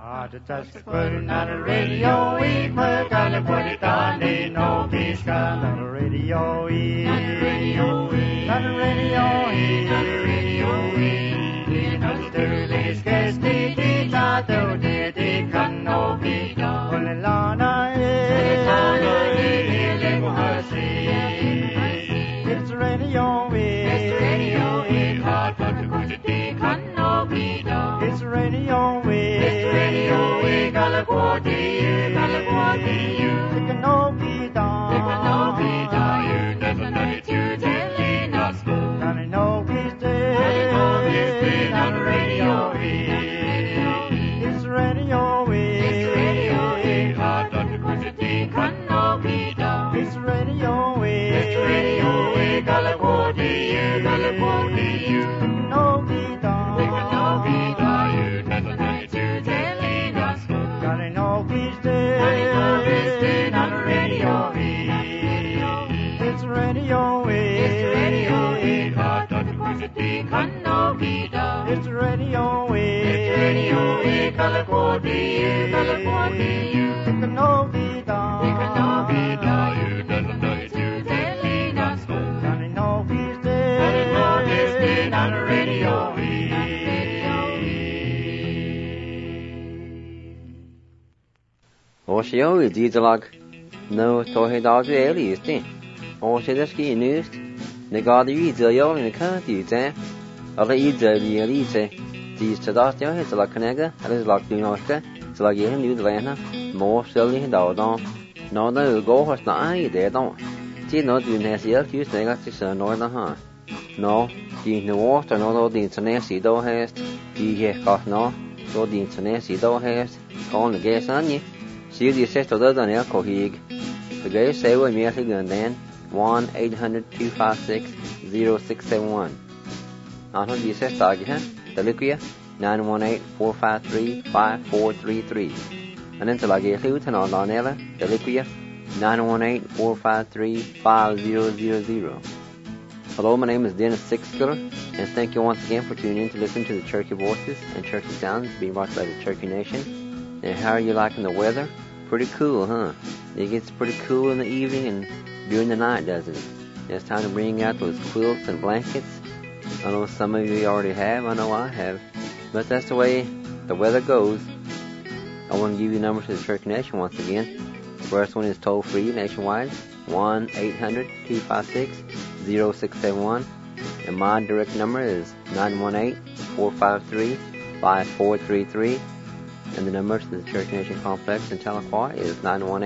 The touch on the radio, we gotta put it on the no beach, on the radio, on the radio, on the radio, on the radio, the Sterling's guest, the tato, the can no be done. On the lana, it's radio, hard but to go to the can no be done. It's radio, It's radio, Oshio is Dizalag. No Tohe Dodge Eli is thing. Oshideski news. Negadi Zio in the country, eh? Other Ida Elise. These Tadastia is like Canega, and is like Dunoska, it's like New Atlanta, more silly Dawdon. No, no, go horse not there, don't. See, no, do Nasia, you say that's the northern huh? No, the water, no, the international do has, the got no, so the international do has, on the gas on you. See the sister other than Elko Hig. The guy say with me again then 1-800-256-0671. I know the sister again, the Liquia 918-453-5433. And then to like a Luton on Donella, the Liquia 918-453-5000. Hello, my name is Dennis Sixkiller, and thank you once again for tuning in to listen to the Cherokee Voices and Cherokee Sounds being brought by the Cherokee Nation. And how are you liking the weather? Pretty cool, huh? It gets pretty cool in the evening and during the night, doesn't it? It's time to bring out those quilts and blankets. I know some of you already have, I know I have. But that's the way the weather goes. I want to give you numbers to the Cherokee Nation once again. The first one is toll-free nationwide, 1-800-256-0671. And my direct number is 918-453-5433. And the number to the Cherokee Nation Complex in Tahlequah is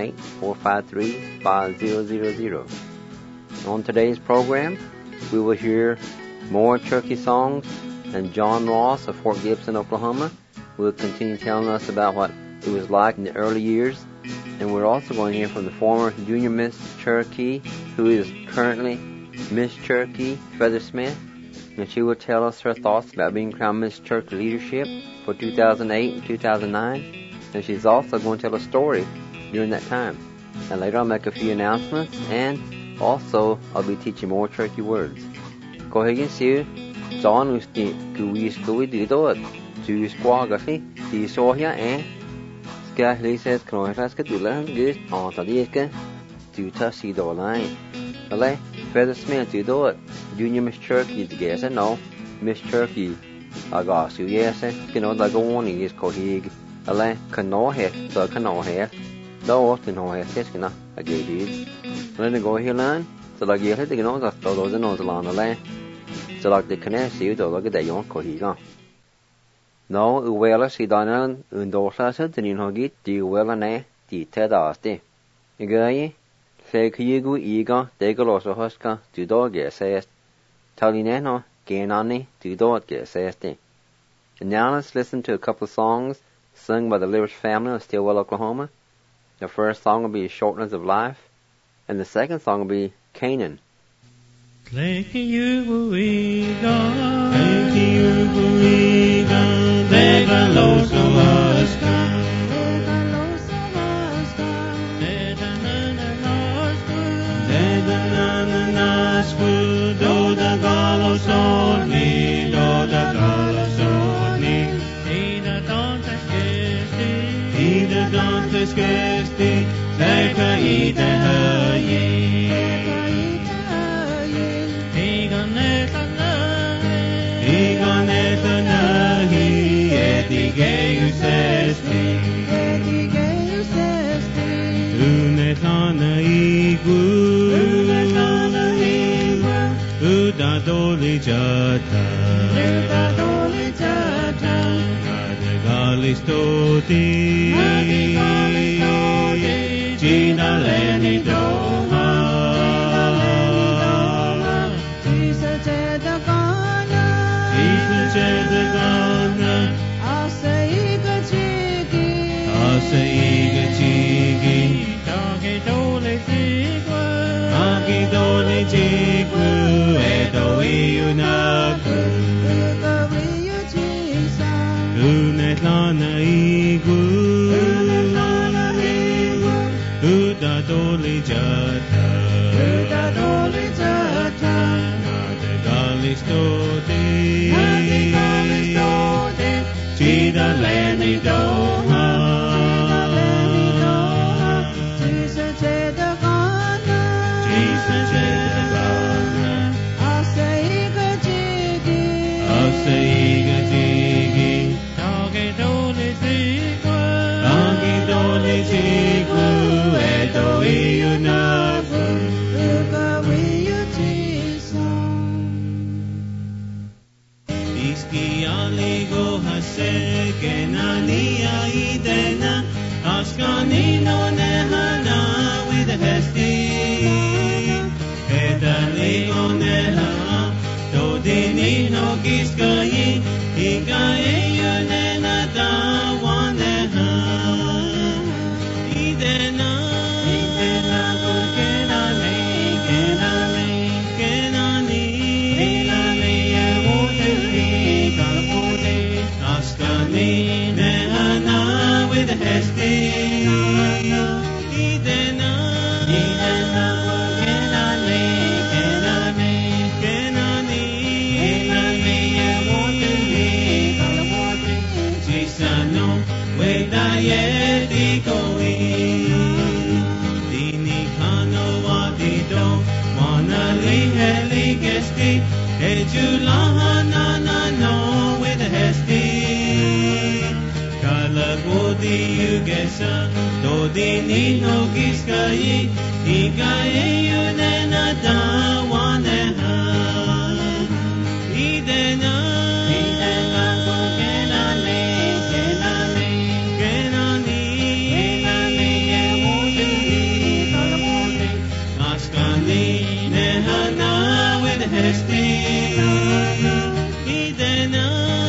918-453-5000. On today's program, we will hear more Cherokee songs, and John Ross of Fort Gibson, Oklahoma, will continue telling us about what it was like in the early years. And we're also going to hear from the former Junior Miss Cherokee, who is currently Miss Cherokee Feathersmith, and she will tell us her thoughts about being crowned Miss Cherokee Leadership for 2008 and 2009, and she's also going to tell a story during that time. And later I'll make a few announcements, and also I'll be teaching more Cherokee words. Go ahead and see John Usti Kuiskui Didot to Squagafi, the Soya, and Skahli says, Kronaska to learn good on the Dika to Tussido line. Ale, Feathersmith to do it. Junior Miss Cherokee is guess, I know. Miss Cherokee. I got you, yes, you know, like a warning is Kohig. Ale, canoe head, so canoe head. Though, canoe head, yes, can I gave it. Let me go here, learn. So, like, you hit the nose of those and nose along the land. So, like, the canal see you, look at that young Kohig. No, well, she done endorses it, and you know, get the well and a, the Ted Asti. You go, say, Kigu Ega, Degalos or Huska, to dog get says. Talineno, Gainani, to dog get says. And now let's listen to a couple of songs sung by the Lirish family of Stillwell, Oklahoma. The first song will be Shortness of Life, and the second song will be Canaan. Ina don't skesti leka ite haye Iganetanahi edigeius esti Unetana igu Udadoli jata Adegalistoti Gina leni doha Jedagana Asaiga chigi Agi dole jigwa Edo iunaku Unetlana igu Uda dole jata Nadegalistoti Chida leni doha Chisa jedagana Asaiga jigi Agi dole jigwa Edo iunaku Iski aligo hase kenania idena Ashkanino nehana with hesti Edaligo neha Dodinino giskayi Ikaye yunena dawaneha Idena Dodini no giskayi Ikaye yunena dawaneha Idena Ashkani nehana with hesti Idena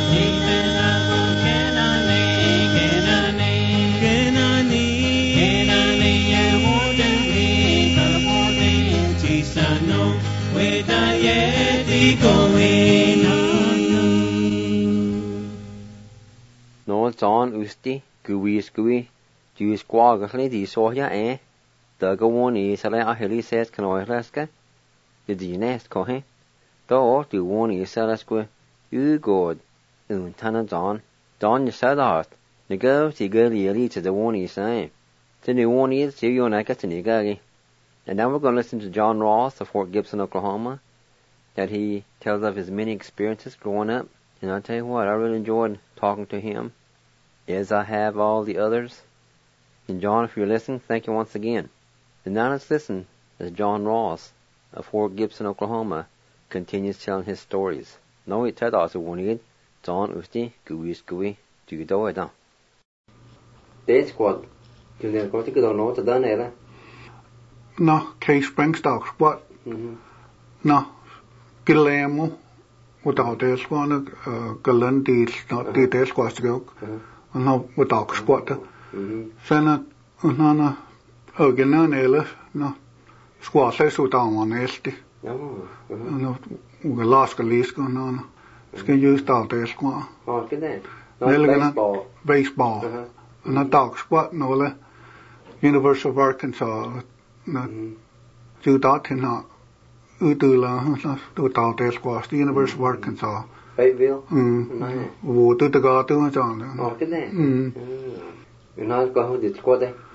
No John Usti Gui Jews Quagly di Soya the Gawani Sala Ahili says Canoilaska the nest cohe though the one is Salasque you good Tana John you said art the girl the girl to the one is saying the new one is you and I get in Nigagi. And now we're going to listen to John Ross of Fort Gibson, Oklahoma, that he tells of his many experiences growing up. And I'll tell you what, I really enjoyed talking to him, as I have all the others. And John, if you're listening, thank you once again. And now let's listen as John Ross of Fort Gibson, Oklahoma, continues telling his stories. No, he tells us one John Usti, Gui, do do it now. This squad, you never got to go on to done either. No, Case Springs Dog Squad. No, Gilamo, without this one, Galan deals, not details, was to go. No, without squat. Senna, Nana, Galan Ella, no, squat says without one esti. No, Alaska Lease going on. Skin used out there squat. Oh, good day. No, baseball. And a dog squat, no, University of Arkansas. Chú đó thì nó từ là từ tàu test qua the University of Arkansas. Fayetteville. Vụ từ từ đó từ nó chọn. Oh, cái này. You're not going to squad there.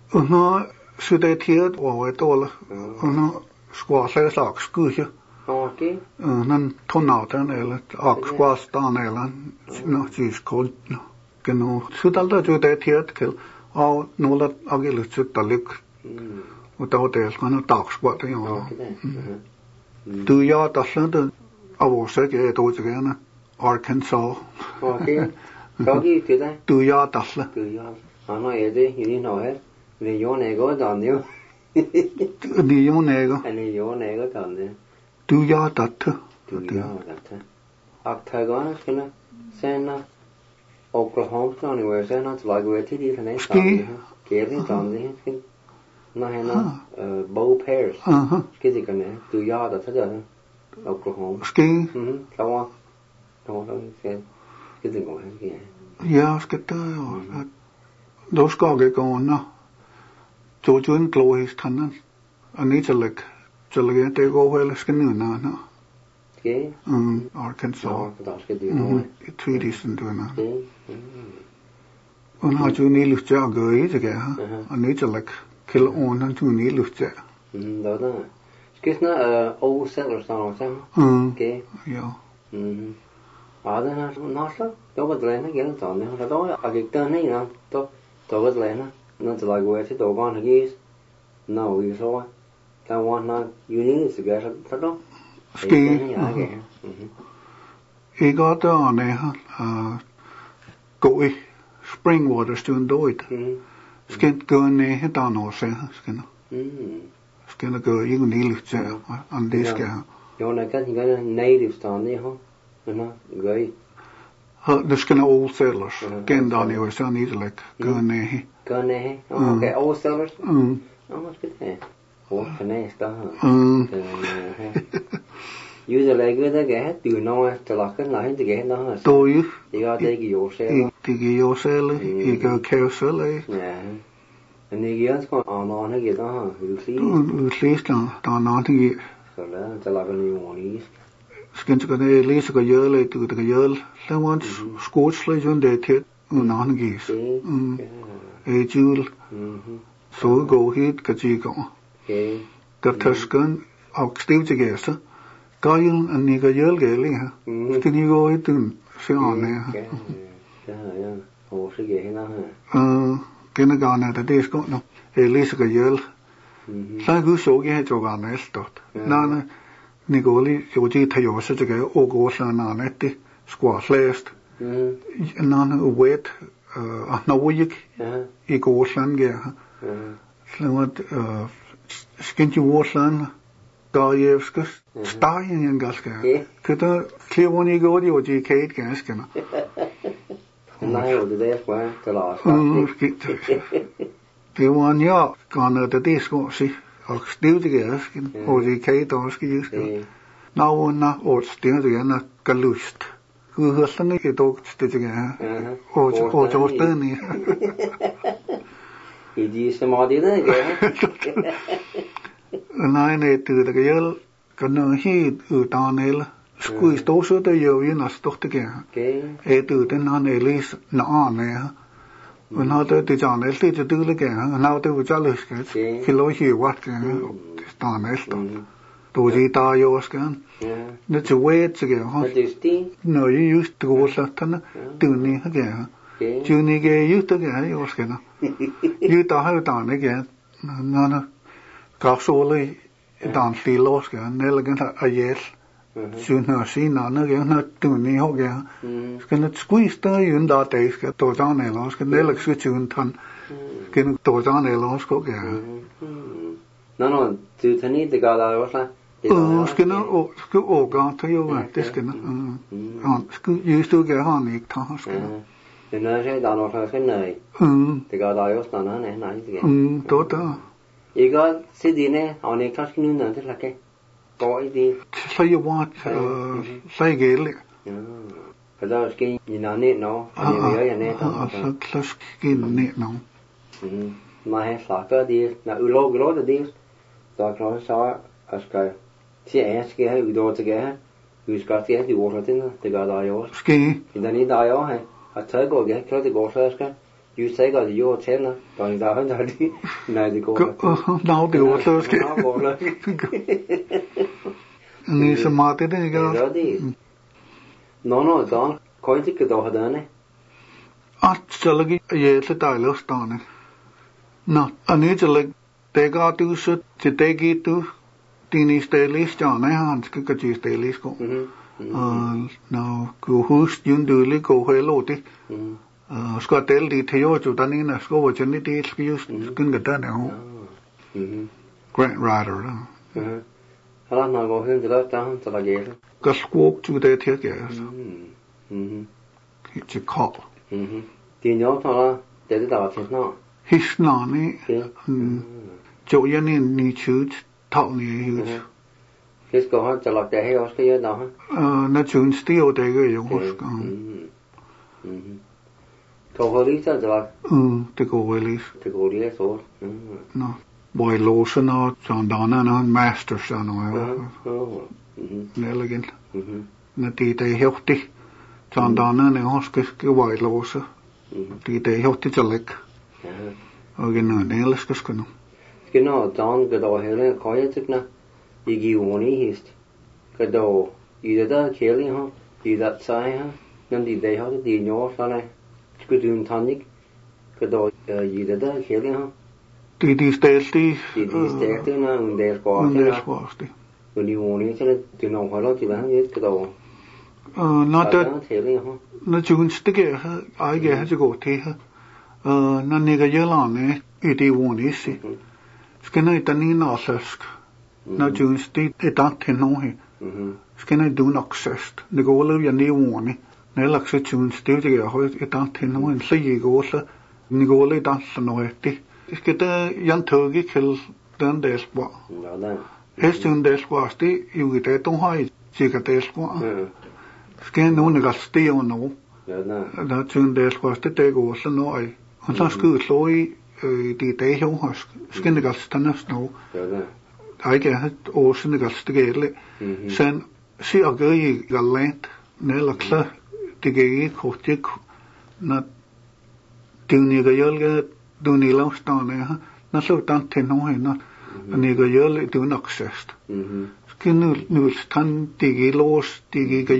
Nó sự đây thiệt vào đó là nó squash sẽ sạc skuja. Okay. Nên thôn nào thế này là squash ta này là nó chỉ có cái nó sự đó là sự đây thiệt cái nó là cái lịch sử đặc biệt. Và tao để nó tạc squat đấy nhá. Từ giờ ta sẽ được áo sẽ cái đồ cái này Arkansas. Okay. Có gì thế đấy? Từ giờ ta sẽ. Từ giờ. Nói gì? Như nào hết? Vì vô này có đòn nhiêu? Đi vô này có. Anh đi vô này có đòn nhiêu? Từ giờ ta thôi. Từ giờ ta thôi. Thời đó cái nó sen nó Oklahoma nó người sen nó lại người thì đi thằng này đòn gì? Cái gì đòn gì? Nó hay nó bow pairs. Cái gì cái này? Từ giờ ta thôi rồi. Oklahoma. Ski. Không. Không cái gì gọi cái gì? Ja, cái đó. Đó skal cái con nó. Cho chuyên Chloe thằng anh ấy chỉ là cái go về là cái nữa nó. Cái. Arkansas. Đó cái gì nói. Three decent rồi nó. Anh har ju ni lust jag gör det här. Anh ấy chỉ là cái on han ju ni lust jag. Đó đó. Cái nó old settlers nào sao? Cái. Ja. Đó nó sao? Đó bắt lên nó cái nó chọn nó đó cái tên này nó đó bắt lên nó chỉ là quay thì đó con cái nó như sao? Cái one nó unique cái sao đó? Ski. I got đó này coi spring water stund då it. Skin gun này hết đó nó sẽ skin. Skin nó går ju ni lust jag. An det ska. Jo när kan jag native stan det ha. Men grej. Det ska nå old settlers. Gen då ni var så ni like gun nej. Gun nej. Okej, old settlers. Ja, vad ska det? Kan det stå. Usually cái đó cái từ nó từ là cái này từ cái đó. Tôi. Thì có cái yếu xe. Thì cái yếu xe là cái kéo xe là. Dạ. Anh ấy cái có nó cái đó Utlist đó nó thì. Rồi đó, chỉ là cái nhiều món. Skin cho cái list cái giờ lại từ cái giờ là muốn scotch lại cho để thiệt nó cái. Ejul. Så go hit cái gì có. Cái thaskan học tiêu chỉ cái sao. Có những anh ấy cái giờ cái này ha. Cái này go hit từng sẽ on này ha. Ồ, cái gì nó ha. Cái nó cái này là để có nó. List cái giờ. Sai cứ số cái cho cái này start. Nó ni går li jo ji ta yo så det og går så na net squash last nan wet na wik I går san ge så wat skin ju warsan Gajevskas stajen en gaska kata klevoni går jo ji kate gaska na nej det där var det lås det var ja kan det sko sig og stiv det gør skin og det kan då skal just now na og stiv det gør galust ku høsten ikke dog det gør og så stød ni I de samadhi det gør nej nej det gør kan nå helt utan eller skulle stå så det jo ju na stort det gør det den han elis na ne men har det John är lite dåligt igen. Now det var alldeles gott. Kiloji watt stan nästa. Då det där jag ska. Det är wet så här. No ju just det går så att du ni här. Du ni ge just det här jag ska. Ju där har dan igen. Nå ka sole dan filo ska. Nelgen a yes. Suna sina na ge na tu ni ho ge. Ska na squeeze ta yun da te ska to ja ne lo ska ne lak su chun tan. Ke na to ja ne lo ska ge. No tu tani te ga da wasla. Ska na o ga ta yo va te ska na. Ska ju stu ge ha ni ta ska. Det när jag då några ska nej. Det ga da wasla na ne na ge. To ta. Iga sidine anek task nu na te lake. Coi đi. Sai you want sai gele. Cái đó cái nhìn nó nè nó, nhìn nhớ vậy nè thôi. Sai skin nè nó. Mà hay sao cái đi, là ulo cái đi. Đó nó sao, cái cái hay udo cái cái thì water tin, cái đó đó. Ski. Thì đây đó hay, thấy có cái thì có cái You say got your channel, còn giờ hết rồi đi. Này thì cô. Nào điều sơ cái. Nó cô lên. Ni sẽ mà thế đấy cái. Rồi đi. Nó đó, coi chứ cái đó đó này. Chả lagi ye sẽ tài lớp stan này. Nó, anh ấy chả lagi tega tu sẽ chỉ tegi tu tini stalis chả này han cái gì stalis cũng. Now go host yun duli go hello ti. Ska tel di theo chu tani na sko wa chani ti excuse kin ga ta now. Grant Rider đó. Hala na go hin da ta han ta ge. Ka squawk chu de the ke. Chỉ call. Thì nhớ thôi để đi đào thiệt nó. His nani. Chỗ yên ni chữ thọ ni hữu. His có họ trả lại để hay cái đó hả? Nó chun steel để cái giống hos. Câu hỏi lý sao trả lại? Thì câu hỏi lý. Thì câu lý số. Nó boy lotion nó chọn đó nó master sao nó. Elegant. Nó tí tay hiệu tí. Chọn đó nó hos cái boy lotion. Tí tay hiệu tí cho lệch. Ở cái nó này là cái nó. Cái nó chọn cái đồ hay là có nhất thức nè. Ý wanni hist. Cái đồ ý đó khéo đi ha. Ý đặt sai ha. Nên đi đây ha đi nhỏ sao này. Cái đường thanh nhích. Cái đồ ý đó khéo đi ha. Tí stairs tí. Tí stairs tí na under squat. When you wanni cho nên từ nào phải lo thì là hết cái đồ. Nó chun stick ha. Ai cái ha go thi ha. Nó nè cái giờ làm này. Ý đi wanni si. Cái này tani nó sask. Nó chun stick ít ăn thì nó hi. Cái này do not access. Nó go lưu yên đi wanni. Nếu là cái chun stick thì cái hơi ít ăn thì nó hi. Sẽ gì go sa. Nó go lưu ăn sa nó hết. Cái ta yan thơ cái khel đơn đề squat. Hết chun đề squat thì yêu cái tông hai chỉ cái đề squat. Cái nó nó cái steel nó. Nó chun đề squat thì tê go sa nó ai. Hắn sa cứ lôi đi tê hiếu hos. Cái nó cái stanas nó. Ai cái hết ô xin cái steel lệ. Sen si ở cái length nếu là cái khổ chiếc nó từng như cái cái đun đi lâu stone này ha nó sẽ tăng thêm nó hay nó như cái lại do not access cái nu tăng cái loss cái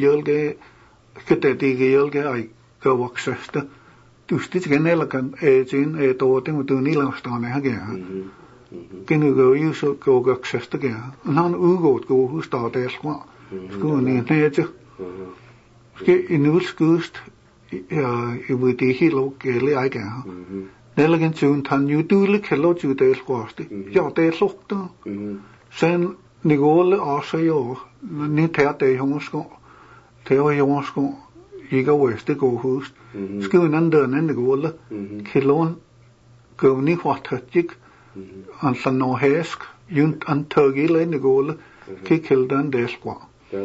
cái ai cái access đó tu cái này là cái trên to thì một đun đi lâu stone này ha cái nu cái use cái access đó cái nó ugot cái who start đấy quá cái này này chứ cái inus với tí hi lâu cái lấy ai cả nếu là cái chuyện thành như tôi lấy cái lâu chuyện tê squash đi, giờ tê sốc đó, sen nigo lấy ở sấy ô, ní theo tê không có, theo không có, ý cái way thì go host, cái này đơn này nigo lấy cái lâu cái ní hoạt thật chứ, anh san nó hết, yun anh thơ cái lấy nigo lấy cái đơn tê squash.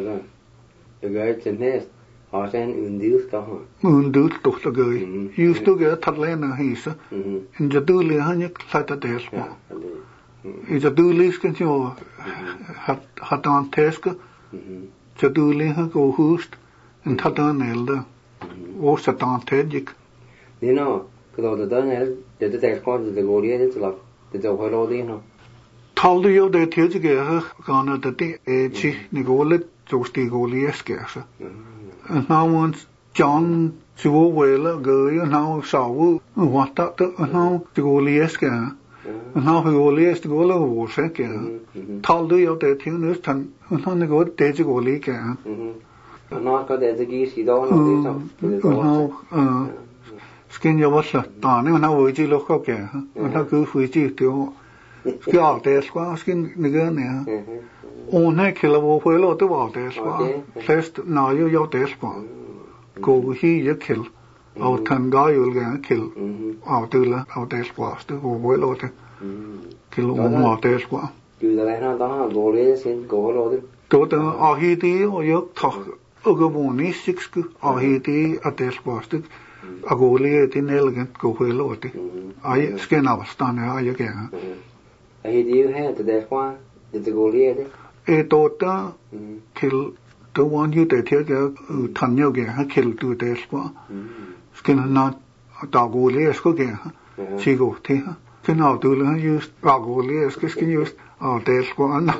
Cái chuyện này họ sẽ induce đó hả? Induce tốt là cái, use to cái thật lên là gì sao? In giờ tôi lấy hai nhát sai ta test mà. In giờ tôi lấy cái gì mà hạt ăn test cái, giờ tôi lấy hai cái host, in thật ăn này là, ô sát ăn test gì. Nên nó cái đó này, để test qua để gọi đi để làm, để cho phải lo đi nó. Thal đi để thiếu gì cái cái nó để chỉ gọi là chỗ tí gọi là cái sao? Now once John chú về là gửi now sáu hoạt động đó now chú lies cả now phải gọi lies gọi là vô sẽ cả thal đi ở đây thiếu nữa thành now nó gọi để chú gọi lies cả nó có để cái gì đó nó để now skin your what's that ta nên now với chỉ lúc có cả nó cứ với chỉ thiếu cái ở đây quá skin nữa nè ôn hay khi là vô phải lo tới vào đây quá first nào yêu đây quá cô hi giờ kill ao thằng gái yêu cái kill ao từ là ao đây quá từ vô phải lo tới kill ôn vào đây quá từ là nó đó vô lấy xin cô lo tới tôi tưởng ao hi đi ao thọ ở cái vùng này six cái ao hi đi ở đây quá từ à cô lấy thì nên là cô phải lo tới ai cái nào stan này ai cái ai đi hay từ đây qua từ cô lấy đấy tôi đã kill tôi want you để theo cái thành nhau cái hay kill từ đây quá cái nó Dagolias có kìa chỉ có thế thế nào từ là just Dagolias cái just để qua anh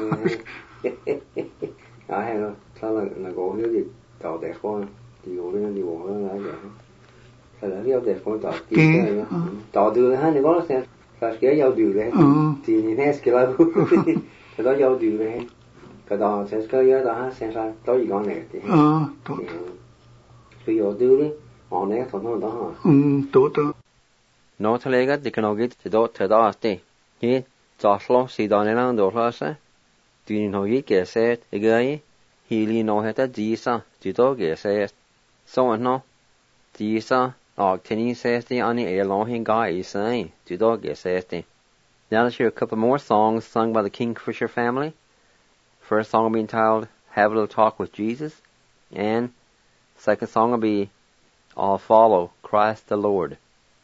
hay rồi sao là gỗ cái gì tàu đẹp con thì gỗ cái gì gỗ nó là vậy là cái đẹp con tàu từ hai người có sẽ phải cái giao từ đấy thì nhìn hết cái là cái đó giao từ đấy cái đó sẽ cái đó ha sẽ ra tới gì con này thì tốt cái giao từ đấy họ này thằng nó đó tốt nó thay cái thì cái nó cái thì đó thì như cho lo xí đó này nó đồ lo sao tuy nó cái sẽ cái hi li no heta ji sa ji to ge se so no ji sa teni se ti ani e lo hin ga I say ji to ge se ti. Now let's hear a couple more songs sung by the Kingfisher family. First song will be entitled Have a Little Talk with Jesus, and second song will be I'll Follow Christ the Lord.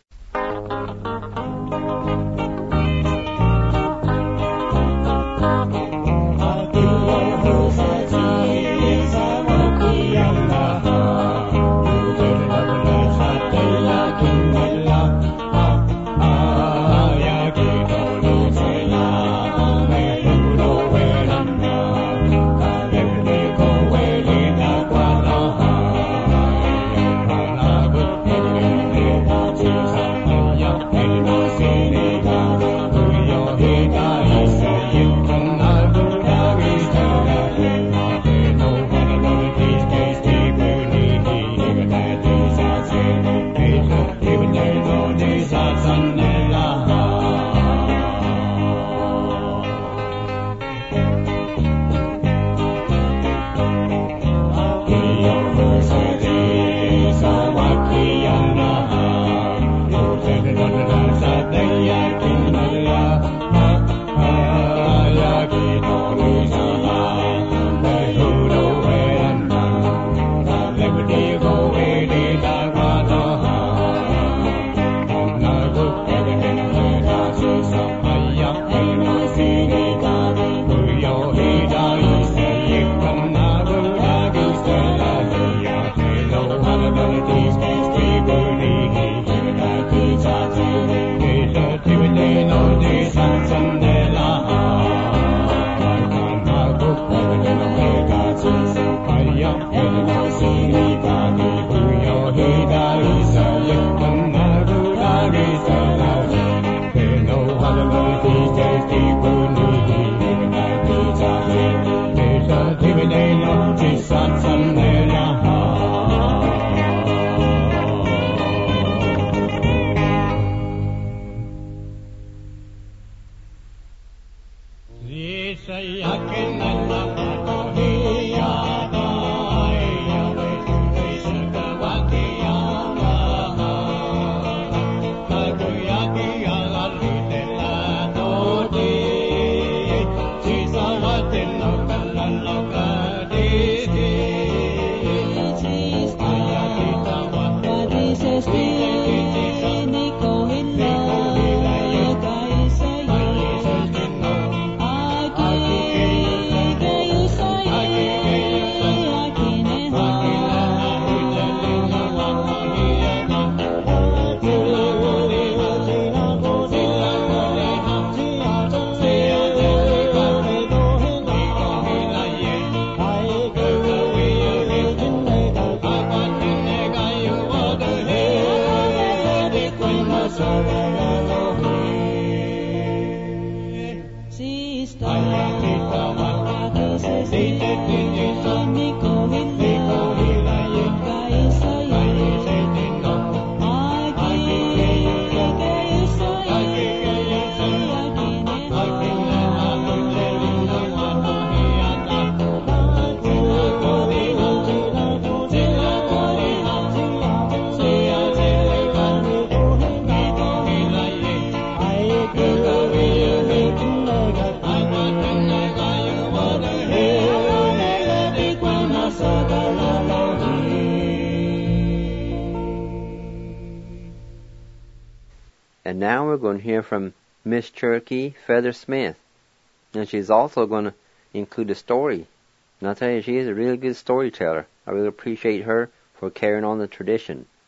And now we're going to hear from Miss Cherokee Feather Smith. And she's also going to include a story. And I'll tell you, she is a really good storyteller. I really appreciate her for carrying on the tradition.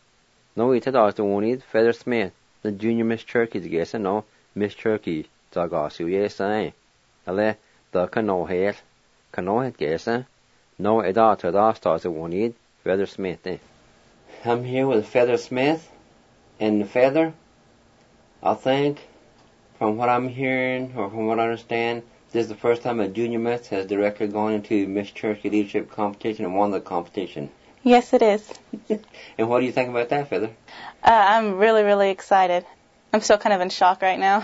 No, ita da the one Feather Smith, the junior Miss Cherokee guess no Miss Cherokee Zagasu yes Ale the cano het guess no eda to da stars the one Feather Smith I'm here with Feather Smith and Feather. I think from what I'm hearing or from what I understand, this is the first time a junior Miss has directly gone into Miss Cherokee leadership competition and won the competition. Yes, it is. And what do you think about that, Feather? I'm really, really excited. I'm still kind of in shock right now.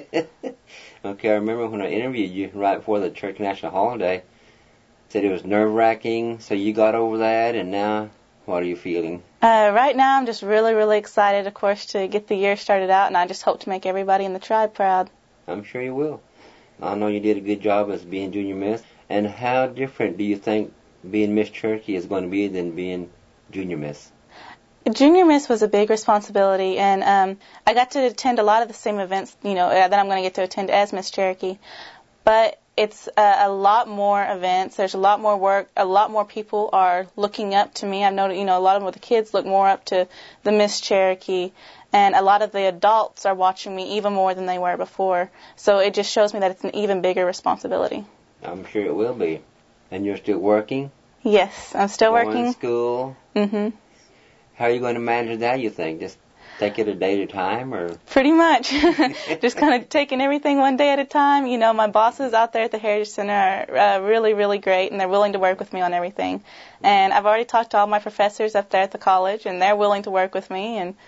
Okay, I remember when I interviewed you right before the Cherokee National Holiday, said it was nerve-wracking, so you got over that, and now what are you feeling? Right now I'm just really, really excited, of course, to get the year started out, and I just hope to make everybody in the tribe proud. I'm sure you will. I know you did a good job as being junior Miss. And how different do you think being Miss Cherokee is going to be than being junior Miss? Junior Miss was a big responsibility, and I got to attend a lot of the same events, that I'm going to get to attend as Miss Cherokee. But it's a lot more events. There's a lot more work. A lot more people are looking up to me. I've noticed, a lot of the kids look more up to the Miss Cherokee, and a lot of the adults are watching me even more than they were before. So it just shows me that it's an even bigger responsibility. I'm sure it will be. And you're still working? Yes, I'm still working. Going to school? Mm-hmm. How are you going to manage that, you think? Just take it a day at a time, or? Pretty much. Just kind of taking everything one day at a time. My bosses out there at the Heritage Center are really, really great, and they're willing to work with me on everything. And I've already talked to all my professors up there at the college, and they're willing to work with me. And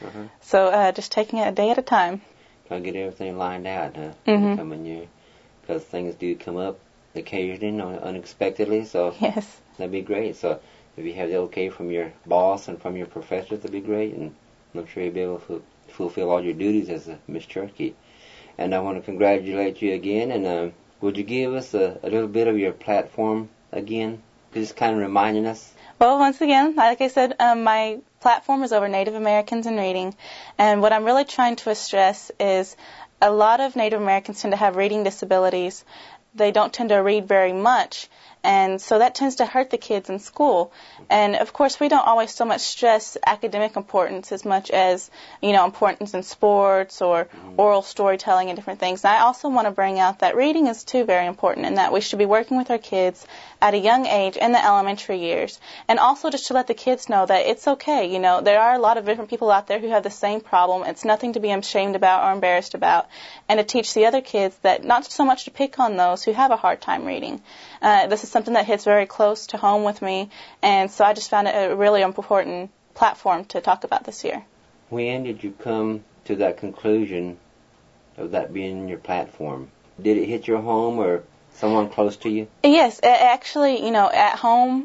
so just taking it a day at a time. Trying to get everything lined out, huh? Mm-hmm. Coming year. Because things do come up occasionally, unexpectedly, so yes, that'd be great. So if you have the okay from your boss and from your professors, that'd be great, and I'm sure you'll be able to fulfill all your duties as a Miss Cherokee. And I want to congratulate you again, and would you give us a little bit of your platform again? Just kind of reminding us. Well, once again, like I said, my platform is over Native Americans in reading, and what I'm really trying to stress is a lot of Native Americans tend to have reading disabilities. They don't tend to read very much, and so that tends to hurt the kids in school. And, of course, we don't always so much stress academic importance as much as, importance in sports or oral storytelling and different things. And I also want to bring out that reading is, too, very important, and that we should be working with our kids at a young age in the elementary years. And also just to let the kids know that it's okay. There are a lot of different people out there who have the same problem. It's nothing to be ashamed about or embarrassed about. And to teach the other kids that not so much to pick on those who have a hard time reading. This is something that hits very close to home with me, and so I just found it a really important platform to talk about this year. When did you come to that conclusion of that being your platform? Did it hit your home or someone close to you? Yes, actually, at home,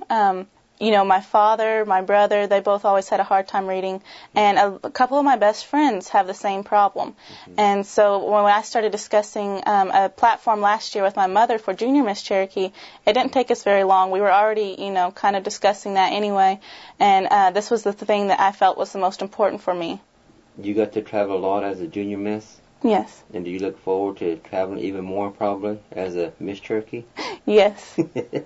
my father, my brother, they both always had a hard time reading, and a couple of my best friends have the same problem. Mm-hmm. And so when I started discussing a platform last year with my mother for Junior Miss Cherokee, it didn't take us very long. We were already, kind of discussing that anyway, and this was the thing that I felt was the most important for me. You got to travel a lot as a Junior Miss? Yes. And do you look forward to traveling even more probably as a Miss Cherokee? Yes.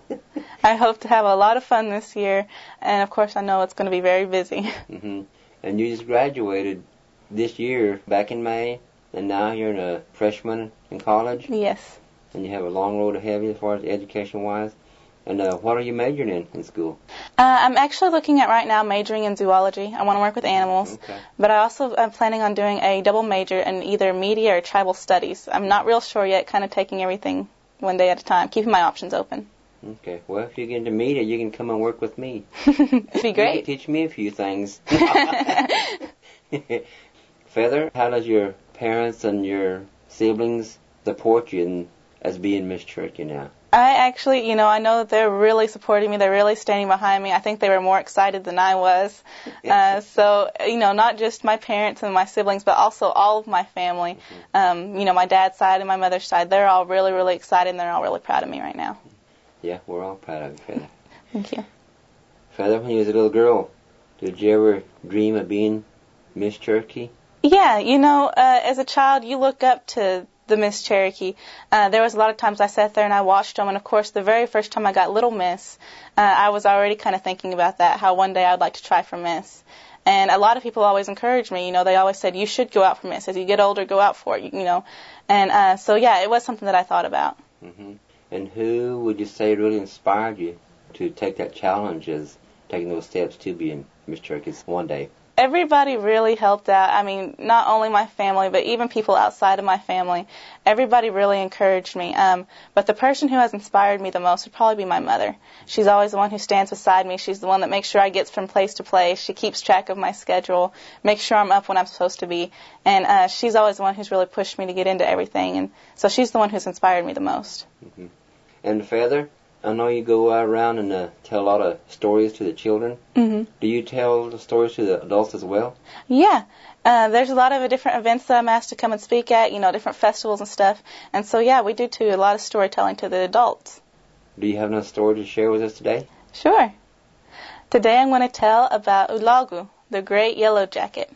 I hope to have a lot of fun this year, and of course I know it's going to be very busy. Mm-hmm. And you just graduated this year, back in May, and now you're a freshman in college? Yes. And you have a long road ahead of you as far as education-wise. And what are you majoring in school? I'm actually looking at right now majoring in zoology. I want to work with animals. Okay. But I also am planning on doing a double major in either media or tribal studies. I'm not real sure yet, kind of taking everything one day at a time, keeping my options open. Okay. Well, if you get into media, you can come and work with me. It'd be great. You can teach me a few things. Feather, how does your parents and your siblings support you as being Miss Cherokee now? I actually, I know that they're really supporting me. They're really standing behind me. I think they were more excited than I was. So, not just my parents and my siblings, but also all of my family. Mm-hmm. My dad's side and my mother's side, they're all really, really excited, and they're all really proud of me right now. Yeah, we're all proud of you, Feather. Thank you. Feather, when you was a little girl, did you ever dream of being Miss Cherokee? Yeah, as a child, you look up to the Miss Cherokee. There was a lot of times I sat there and I watched them, and of course the very first time I got Little Miss, I was already kind of thinking about that, how one day I'd like to try for Miss. And a lot of people always encouraged me. They always said, you should go out for Miss. As you get older, go out for it, And so, yeah, it was something that I thought about. Mm-hmm. And who would you say really inspired you to take that challenge as taking those steps to being Miss Cherokee one day? Everybody really helped out. I mean, not only my family, but even people outside of my family. Everybody really encouraged me. But the person who has inspired me the most would probably be my mother. She's always the one who stands beside me. She's the one that makes sure I get from place to place. She keeps track of my schedule, makes sure I'm up when I'm supposed to be. And she's always the one who's really pushed me to get into everything. And so she's the one who's inspired me the most. Mm-hmm. And Feather, I know you go around and tell a lot of stories to the children. Mm-hmm. Do you tell the stories to the adults as well? Yeah. There's a lot of different events that I'm asked to come and speak at, different festivals and stuff. And so, yeah, we do, too, a lot of storytelling to the adults. Do you have another story to share with us today? Sure. Today I'm going to tell about Ulagu, the great yellow jacket.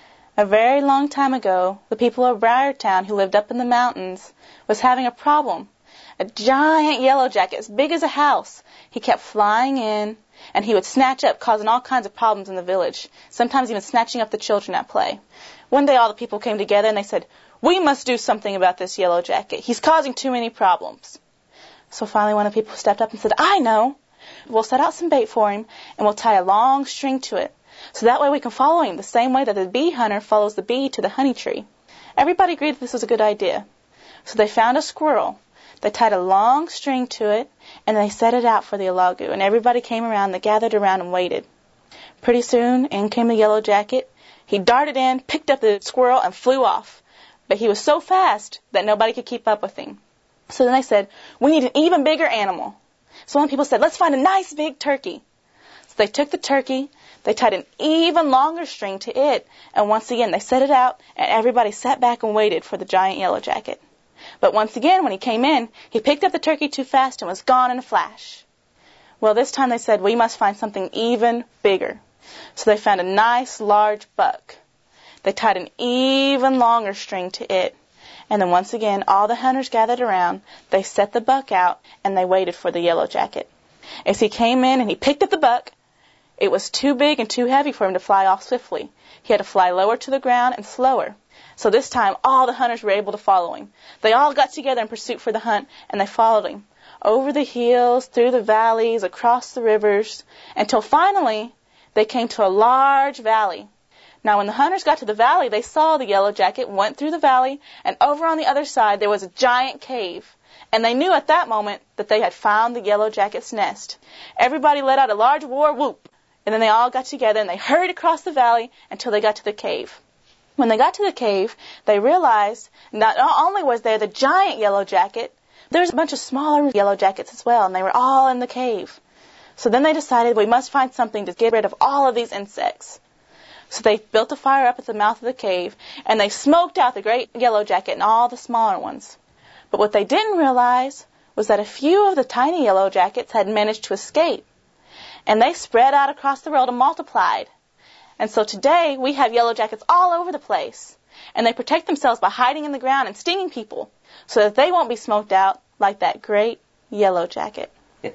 A very long time ago, the people of Briartown who lived up in the mountains was having a problem. A giant yellow jacket, as big as a house. He kept flying in, and he would snatch up, causing all kinds of problems in the village, sometimes even snatching up the children at play. One day all the people came together and they said, we must do something about this yellow jacket. He's causing too many problems. So finally one of the people stepped up and said, I know. We'll set out some bait for him, and we'll tie a long string to it. So that way we can follow him the same way that the bee hunter follows the bee to the honey tree. Everybody agreed that this was a good idea. So they found a squirrel. They tied a long string to it, and they set it out for the Ulagu, and everybody came around. They gathered around and waited. Pretty soon, in came the yellow jacket. He darted in, picked up the squirrel, and flew off. But he was so fast that nobody could keep up with him. So then they said, we need an even bigger animal. So one people said, let's find a nice big turkey. So they took the turkey, they tied an even longer string to it, and once again they set it out, and everybody sat back and waited for the giant yellow jacket. But once again, when he came in, he picked up the turkey too fast and was gone in a flash. Well, this time they said, we must find something even bigger. So they found a nice, large buck. They tied an even longer string to it. And then once again, all the hunters gathered around. They set the buck out, and they waited for the yellow jacket. As he came in and he picked up the buck, it was too big and too heavy for him to fly off swiftly. He had to fly lower to the ground and slower. So this time, all the hunters were able to follow him. They all got together in pursuit for the hunt, and they followed him over the hills, through the valleys, across the rivers, until finally they came to a large valley. Now, when the hunters got to the valley, they saw the yellow jacket, went through the valley, and over on the other side there was a giant cave. And they knew at that moment that they had found the yellow jacket's nest. Everybody let out a large war whoop, and then they all got together and they hurried across the valley until they got to the cave. When they got to the cave, they realized not only was there the giant yellow jacket, there was a bunch of smaller yellow jackets as well, and they were all in the cave. So then they decided we must find something to get rid of all of these insects. So they built a fire up at the mouth of the cave, and they smoked out the great yellow jacket and all the smaller ones. But what they didn't realize was that a few of the tiny yellow jackets had managed to escape, and they spread out across the world and multiplied. And so today, we have yellow jackets all over the place. And they protect themselves by hiding in the ground and stinging people so that they won't be smoked out like that great yellow jacket.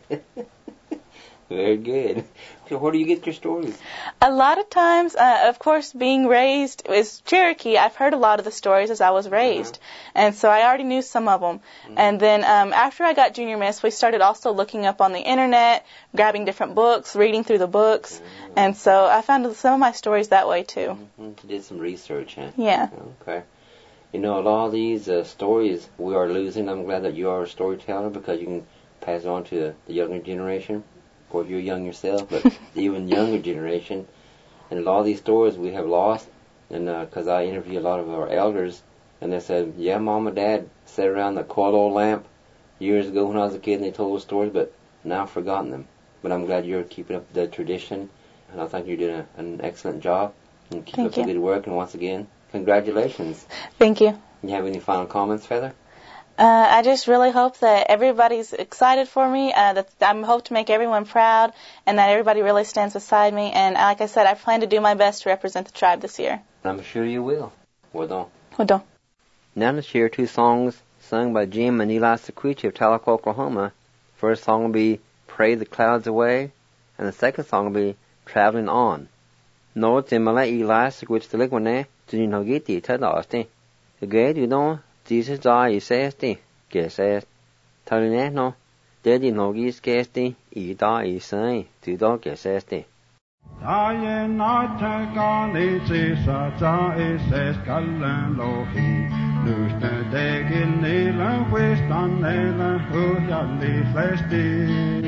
Very good. So where do you get your stories? A lot of times, of course, being raised as Cherokee, I've heard a lot of the stories as I was raised. And so I already knew some of them. And then after I got Junior Miss, we started also looking up on the Internet, grabbing different books, reading through the books. And so I found some of my stories that way, too. You did some research, huh? Yeah. Okay. A lot of these stories we are losing. I'm glad that you are a storyteller because you can pass it on to the younger generation. Of course, you're young yourself, but the even younger generation. And a lot of these stories we have lost. And because I interview a lot of our elders, and they said, yeah, Mom and Dad sat around the coiled old lamp years ago when I was a kid, and they told us stories, but now I've forgotten them. But I'm glad you're keeping up the tradition, and I think you're doing an excellent job. And keep up the good work, and once again, congratulations. Thank you. You have any final comments, Feather? I just really hope that everybody's excited for me, that I hope to make everyone proud, and that everybody really stands beside me. And like I said, I plan to do my best to represent the tribe this year. I'm sure you will. Well done. Well done. Now to share two songs sung by Jim and Eli Sequici of Tahlequah, Oklahoma. First song will be Pray the Clouds Away, and the second song will be Traveling On. No timala elastic which the liquid to no get the tadasti. The gate you know, Jesus die sesti, guess Taline no, daddy no gis gesti, die say, to dog guess esti. Taye nata gani tisa ta ises kallan lohi. Lusta degin nilan wistan nilan hujali flesti.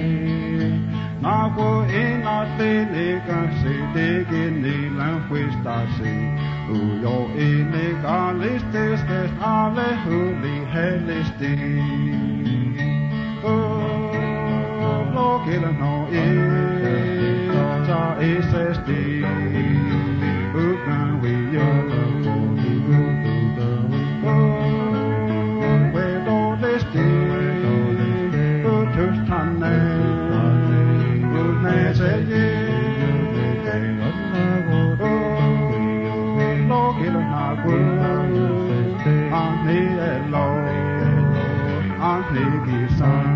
Nago inat liligan si degin nilan wistasi. Ujo illegalistis kes alle huli helisti. Lokila no ta isesti. Ukan we yo. We do listi. Utus tanne. Udne se ye. Lokila na gu. Ani elo. Ani gisan.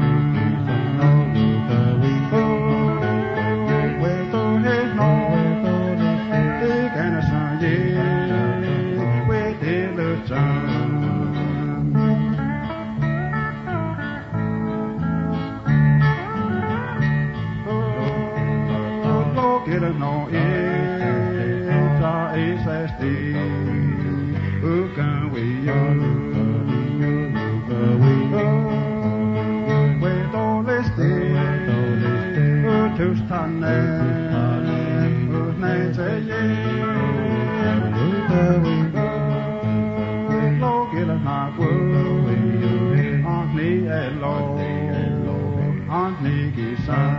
No ta isesti ukan we yo we do listi utus tanne udne se ye lokila na gu ani elo ani gisan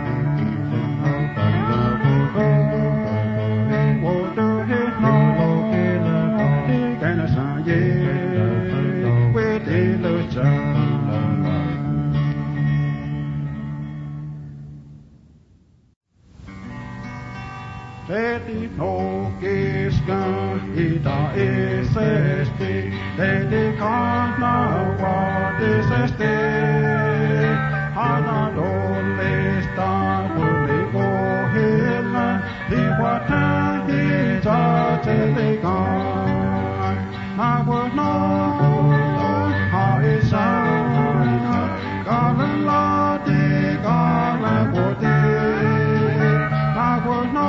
Teti no kiska ita isesti, teti kana vadisesti, hana dollista kuli kohilla, liwata hita telikan, naguno ha isana, kalan lati kalan koti, naguno.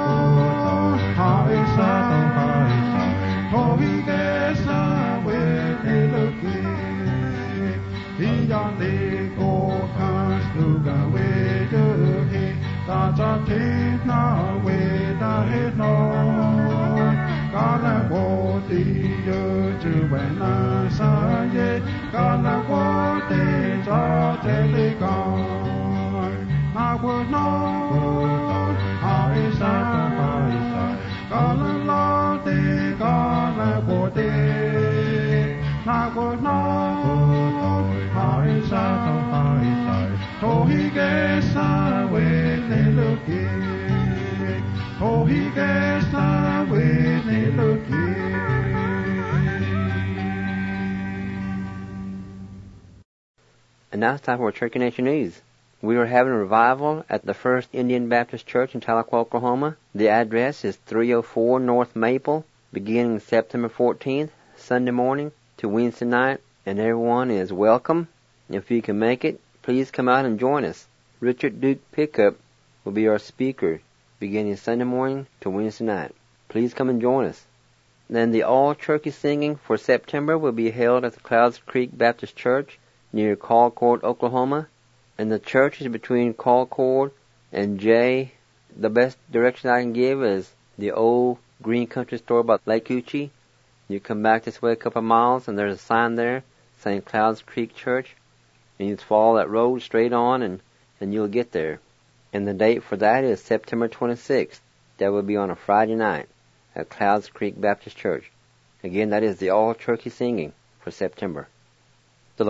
And now it's time for Cherokee Nation News. We are having a revival at the First Indian Baptist Church in Tahlequah, Oklahoma. The address is 304 North Maple, beginning September 14th, Sunday morning to Wednesday night, and everyone is welcome. If you can make it, please come out and join us. Richard Duke Pickup will be our speaker, beginning Sunday morning to Wednesday night. Please come and join us. Then the all-turkey singing for September will be held at the Clouds Creek Baptist Church near Colcord, Oklahoma. And the church is between Colcord and Jay. The best direction I can give is the old green country store by Lake Uchee. You come back this way a couple of miles and there's a sign there saying Clouds Creek Church. And you just follow that road straight on and you'll get there. And the date for that is September 26th. That will be on a Friday night at Clouds Creek Baptist Church. Again, that is the all-turkey singing for September. The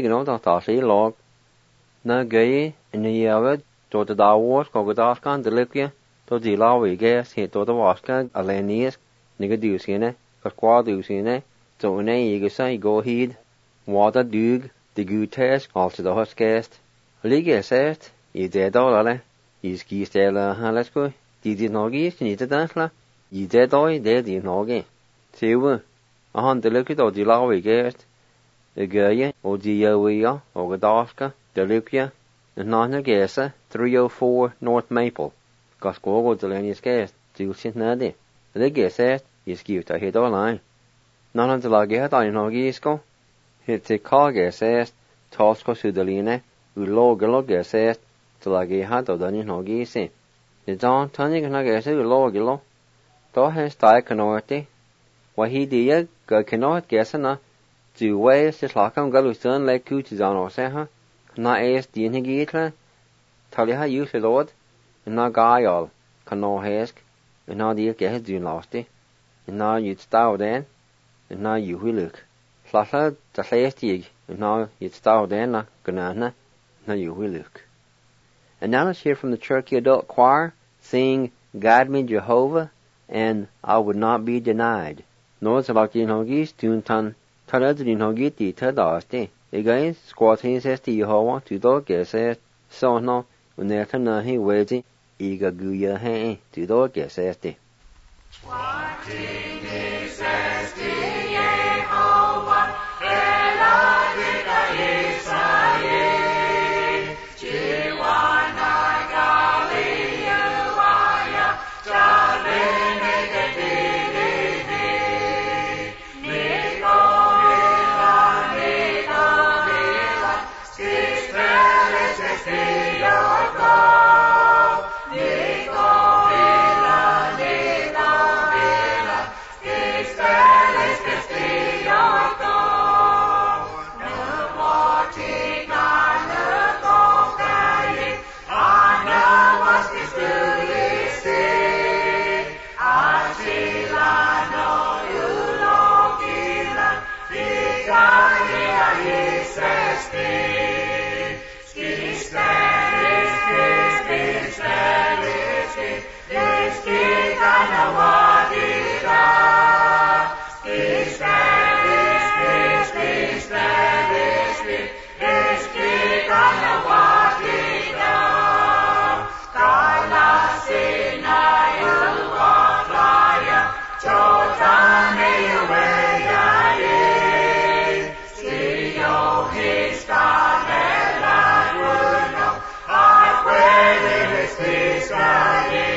log na gay in the yellow to the dawars go with Oscar the Likia to the lawy gas here to the Oscar Alanias Nigadusine, a quadusine, so in a you say go heed, water dug, the good test, also the hot cast. Liga said, is dead all, is geese there, let's go. Did you know geese, you need to dance la? Yi de doi de di noge. Sewe, a han de lukje o di lawe geest. De geje o di yawea o gedaska, de lukje, en nana gesa 304 North Maple. Gas gogo de lenius geest, duw sint nade. De gesest, is givet a hit online. Nanan de lage het ein noge isko. Het te kage sest, tasko sudaline, u loge gesest, de lage het o dan noge isi. De dan tanig na gesa u loge. Da has dai kanorti. Wahidia ga kanort gesana. Du wees de slakam galustan like kuches on or seha. Na es dien gitla. Taliha yusle lord. En na gaial. Kan no hesk. En na die gehes dun lasti. En na yut stau den. En na yuhiluk. Slasa da leestig. En na yut stau den na ganana. Na yuhiluk. And now let's hear from the Cherokee Adult Choir sing Guide Me Jehovah and I Would Not Be Denied. No salaki hogis tun tan taladrin hogiti tadaste. Again, squatting says to Jehovah to do gesest so no unetana he wezi iga guya he to do geseste. Watching is as the Jehovah Elohim Israel. Jiwana Galilea Jalene Gedini. Nico Hila, Skispelis Estioko. Nico Hila, Skispelis Estioko. Numotika Nukokai, Ana was Kistulisi. Achilano Ulogila, Ikaya Isesti. Skistelis, Iskikanawadira. Skistelis, Iskikanawadira. Kalasina Uwaklaya, Jotane Uweyaye. Siyo Hiskanela Wuno, Akwelis Israel.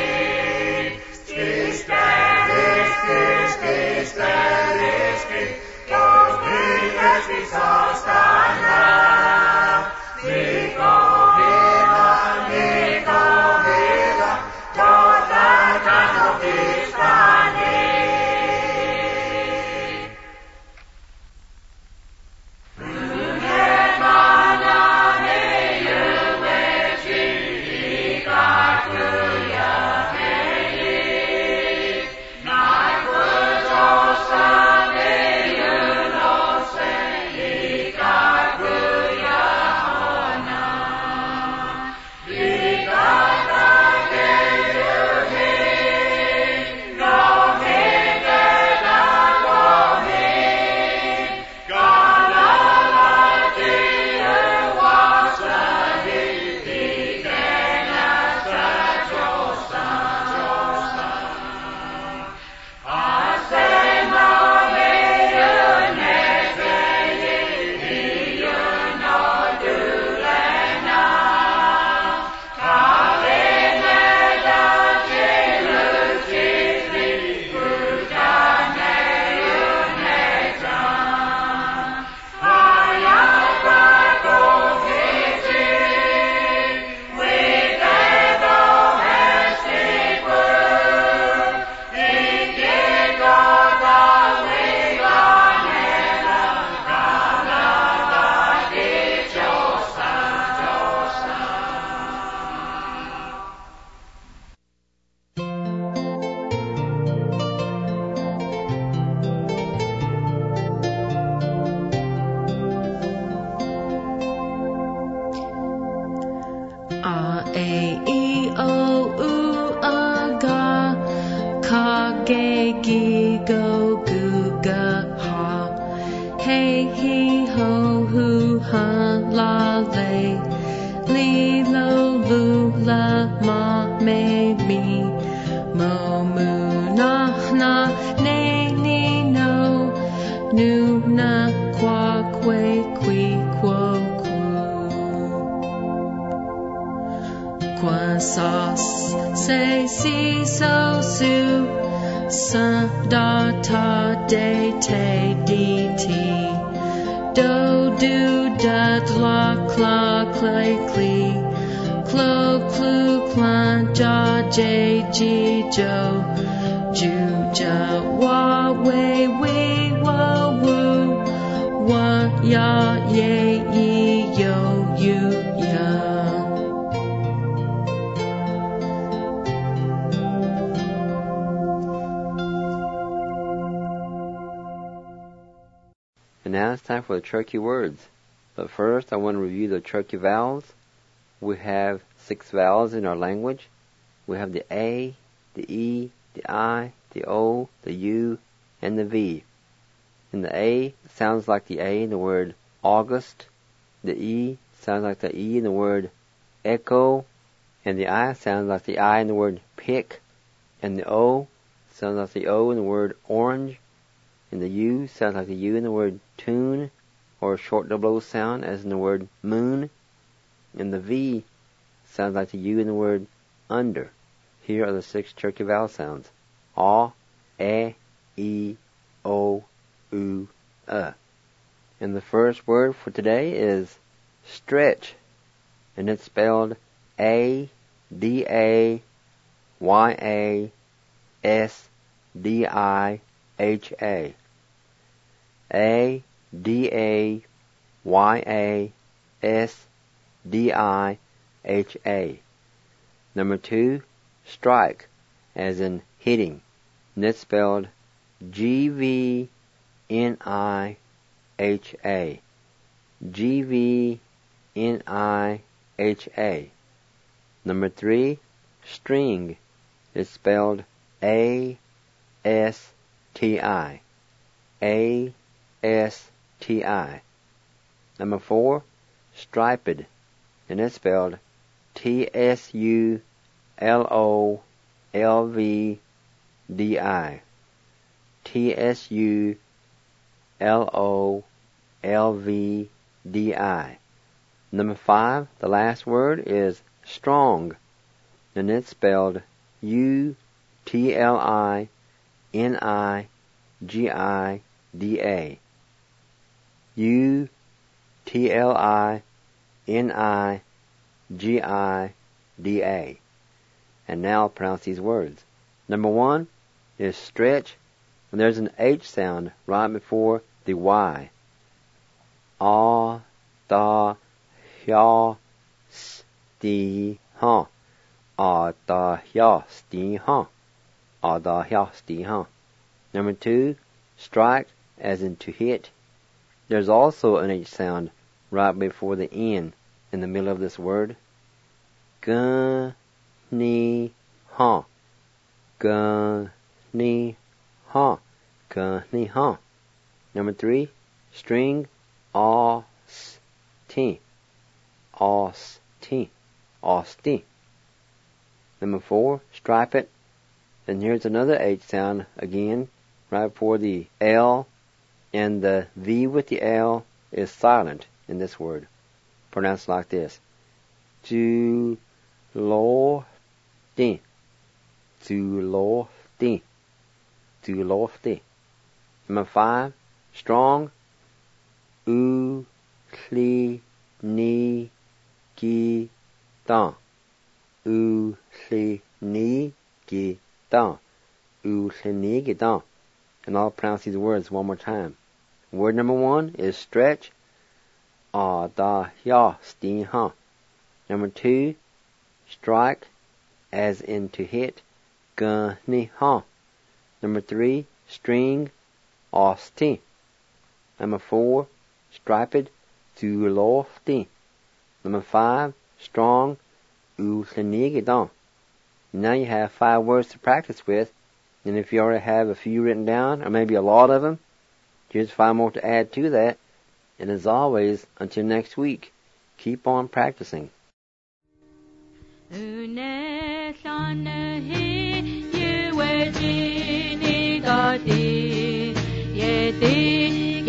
Hey, he, ho, hu, ha, la, lay. Li, lo, lu, la, ma, me, me. Mo, mu, na, nu na qua que qui quo qua sauce say si so su sa da ta de te di ti do do dat la cla clay clee clo clu clan ja j g jo ju ja wa wei wei wa woo wa ya ye yi yo you ya. And now it's time for the Cherokee words. But first, I want to review the Cherokee vowels. We have 6 vowels in our language. We have the A, the E, the I, the O, the U, and the V. And the A sounds like the A in the word August. The E sounds like the E in the word echo. And the I sounds like the I in the word pick. And the O sounds like the O in the word orange. And the U sounds like the U in the word tune, or a short double O sound as in the word moon. And the V sounds like the U in the word under. Here are the 6 Cherokee vowel sounds. A, E, O, U, And the first word for today is stretch. And it's spelled A-D-A-Y-A-S-D-I-H-A. A-D-A-Y-A-S-D-I-H-A. Number 2, strike, as in hitting. And it's spelled G-V-N-I-H-A. G-V-N-I-H-A. Number 3, string. It's spelled A-S-T-I. A-S-T-I. Number 4, striped. And it's spelled T-S-U-L-O-L-V-D-I. T-S-U-L-O-L-V-D-I. Number 5, the last word is strong. And it's spelled U-T-L-I-N-I-G-I-D-A. U-T-L-I-N-I-G-I-D-A. And now I'll pronounce these words. Number 1 is stretch, and there's an H sound right before the Y. A, da, hya, sti, ha. A, da, hya, sti, ha. A, da, hya, sti, ha. Number 2, strike, as in to hit. There's also an H sound right before the N in the middle of this word. G, ni, ha. G, ni, ha. G, ni, ha. Number 3, string, A-S-T. A-S-T. A-S-T. Number 4, stripe it. And here's another H sound again, right before the L, and the V with the L is silent in this word. Pronounced like this. Zu-lo-ti. Zu-lo-ti. Zu-lo-ti. Number 5, strong. U-li-ni-gi-da. U-li-ni-gi-da. U-li-ni-gi-da. And I'll pronounce these words one more time. Word number 1 is stretch. A-da-hya-sti-ha. Number 2, strike, as in to hit. G-ni-ha. Number 3, string. A-sti. Number 4, striped. Zu-lo-ti. Number 5, strong. U-li-ni-gi-da. Now you have 5 words to practice with. And if you already have a few written down, or maybe a lot of them, here's 5 more to add to that. And as always, until next week, keep on practicing. Ye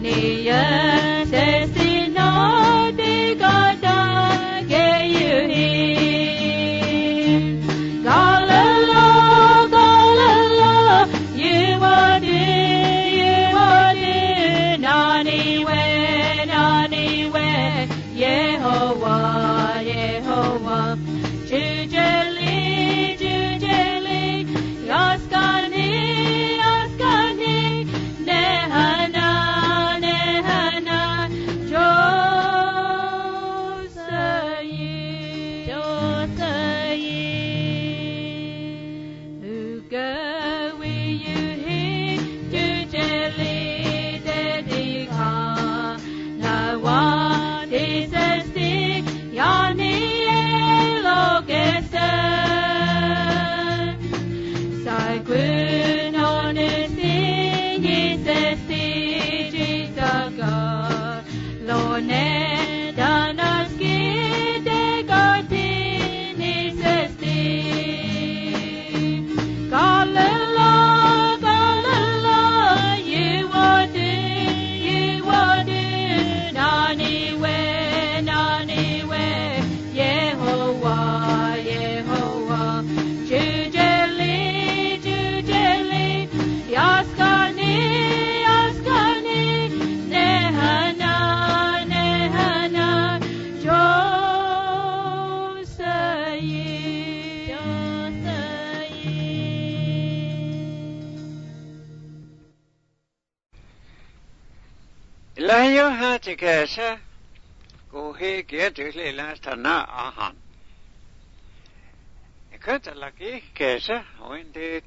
Lähiö hätikässä, kun he kietyi lähtänä ahan. Ja kötälläkin kesä, ointi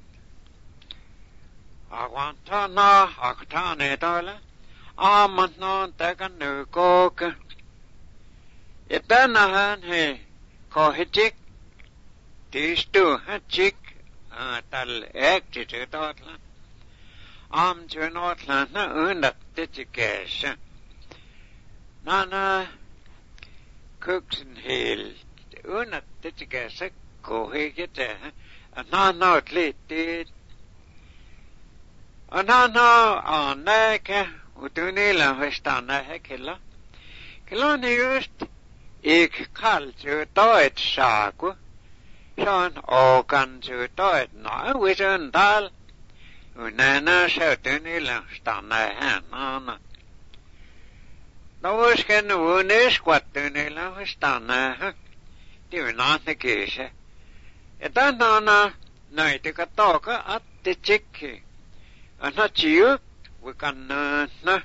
aguantana, aktane toilla, aamat noon takan nykooka. Ja tänähän he kohitsik, tiistuu hätsik, tällä äktityy toilla. Amtjön otlana undrattikässä. Nana kuksen hel undrattikässä kohikete. Nana otlitti. Nana annäkä utunilla vastaan häkellä. Kello just ik kaltju toit saaku. Se on okanju toit nauisen tal. Nana säytynillä stanna hänana. No voisken unes quattunilla stanna hän. Tiunaatne kiisä. Ja tänana näitä katoka atti tsikki. Anna tsiuk vikanna.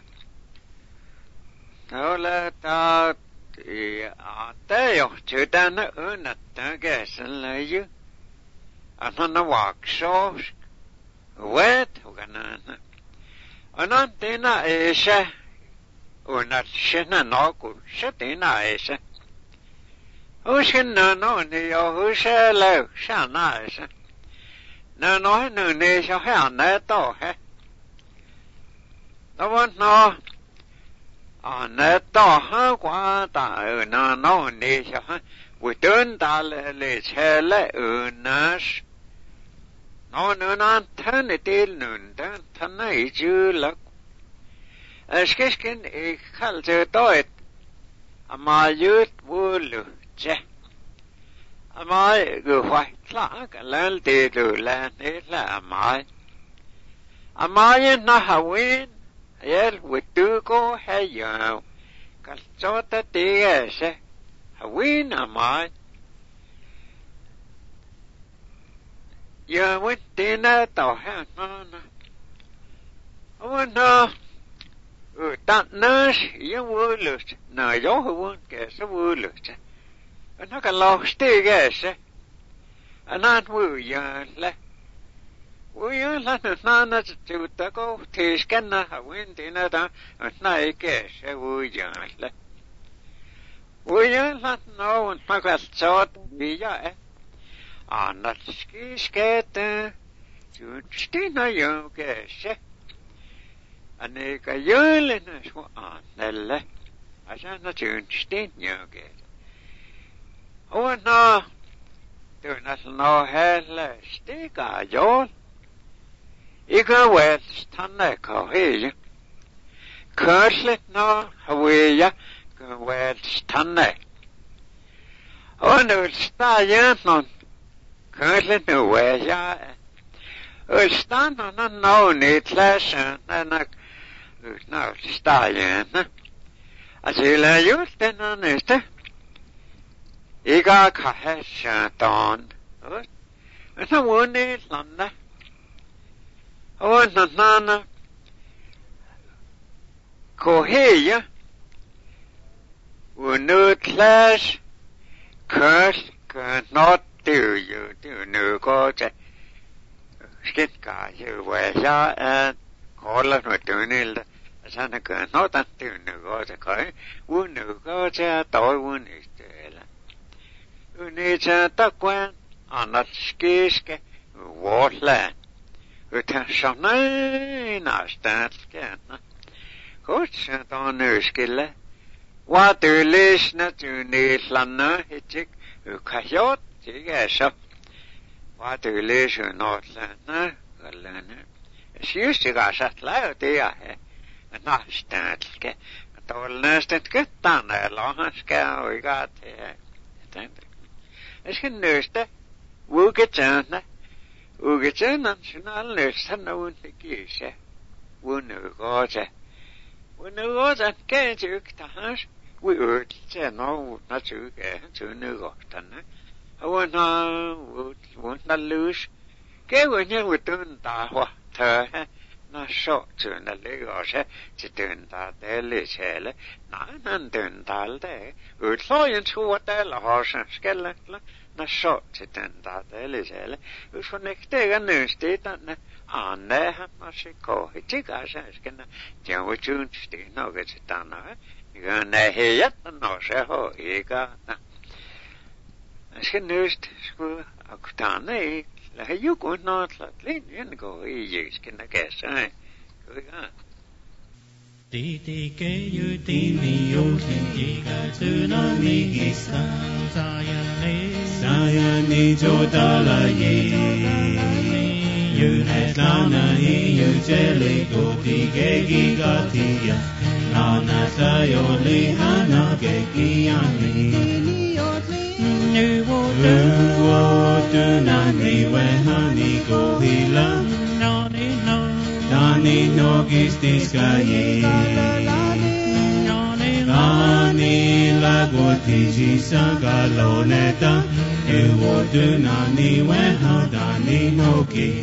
Tällä taat ja johtuu tänne ynnättää käsellä ju. Anna vaksoos. Wet, uganana. Anan tina esä. Unat sinä noku, se tina esä. Uskin no ni jo husä löy, sana esä. No ni jo hänä tohe. No, anna toha kuata, no ni jo vitun talle selle unnas. No, nan tänne till nun, tänne i julla. Äskesken I kallte toit. Ama jut vulu, tse. Ama guhaitla, kallte lulan, illa ama. Ama na hawin, yel wituko hayo. Kaltsota tiese, hawin ama. Ja went tina tohe nana. Wana tannas ja wulus. Na jo won kesa wulus. Ana ka lohsti kesa. Ana wuyalla. Wuyalla nana tutako tiskenna went tina ta na kesa wuyalla. Wuyalla no makaltsot biya. Annat skisketä, junstina joukessa. Aneka joilena sua annelle, asana junstin joukessa. Ona, tunas no helle stika jool. Ikä wets tanne kohii. Kurslet no hawiya wel stanne. Nu stajen non kurslet nu weja. Stan no niet lessen en nou stajen. Als je just den nästa. Iga kahesha don. Na wone landa. Na koheja. Nu clash curse not do you do nu go to skit ka you weja and call it with doing sana ka not that do nu go to kai nu go to toy one is Unita takwan anat skiske wotland. Utan shanai nastanske. Kort dan nuskille. Wat u lyssna tu nitlanna hitik ukajot tigesa. Wat u lyssna notlanna galana. Sjustig asat la dia he. Nastanske. Tolnastske tanna lahanska ugat he. Es kan nøste. Ugetana. Ugetana national nøste na untikise. Unugota. Unugota kan tyktas. Vi ødte no natuke tunugotana. Una lus. Gævende udun dahwa tørhe. Na så tønne løse til den der dele tale. Nej, den der det. Udløjen tror der har sådan skællet. Na så til den der dele tale. Udfornægte ikke nødstederne. Anne han har sig gå. Det gør sig skældende. Det er jo tønt sten og til denne. Jeg er helt når så har ikke. Jeg skal nøst skulle og denne ikke. La you go not la lin go e skin gas eh Ti ti ke yu ti ni yo tin ji ga tu na ni gi san sa ya ni jo da la ye yu ne la na hi yu je le go ti ke gi ga ti ya na na sa yo le ana ke ki ya ni Nu wo tu na ni we hani go hila Nani no gistis kaye Nani la go tiji sagaloneta Nu wo tu na ni we hadani no ki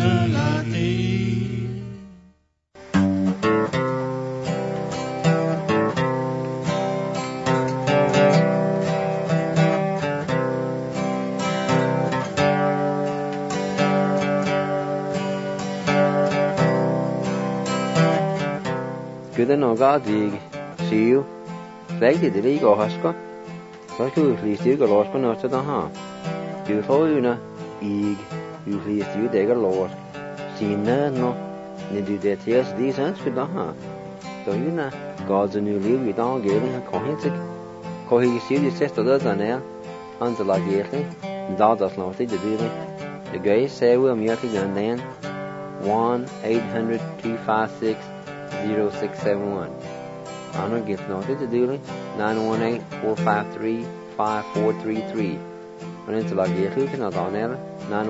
Guden og gadig siu. Flegdi det lige og haska. Så skal vi fliste ikke lås på noget til det her. Du får jo na ig. Du fliste jo det ikke lås. Sine no. Når du det til os de sans for det her. Så jo na God's new liv i dag gælder her kohensik. Kohig siu de siste det der nær. Hans lag egentlig. Da das noch det det. Det gøy sagde om jeg til den den. 1-800-256 0671. Honor gets noted to duly 918-453-5433. When it's like you can not on error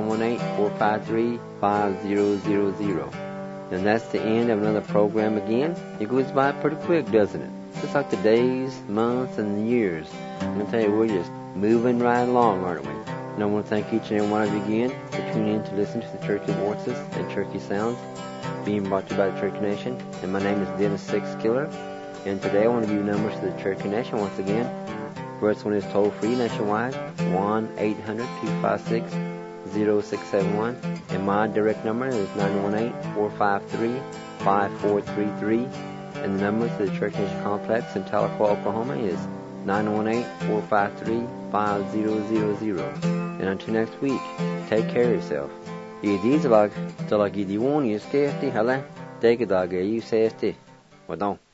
918-453-5000. And that's the end of another program again. It goes by pretty quick, doesn't it? Just like the days, months, and years. I'm going to tell you, we're just moving right along, aren't we? And I want to thank each and every one of you again for tuning in to listen to the Turkey Voices and Turkey Sounds, being brought to you by the Turkey Nation. And my name is Dennis Sixkiller. And today I want to give you numbers to the Turkey Nation once again. First one is toll free nationwide, 1-800-256-0671. And my direct number is 918-453-5433. And the number to the Turkey Nation Complex in Tahlequah, Oklahoma is 918-453-5000. And until next week, take care of yourself. I deze lag, zal ik je die woon je skeefti, helle, tegen dag je safety. Wat dan?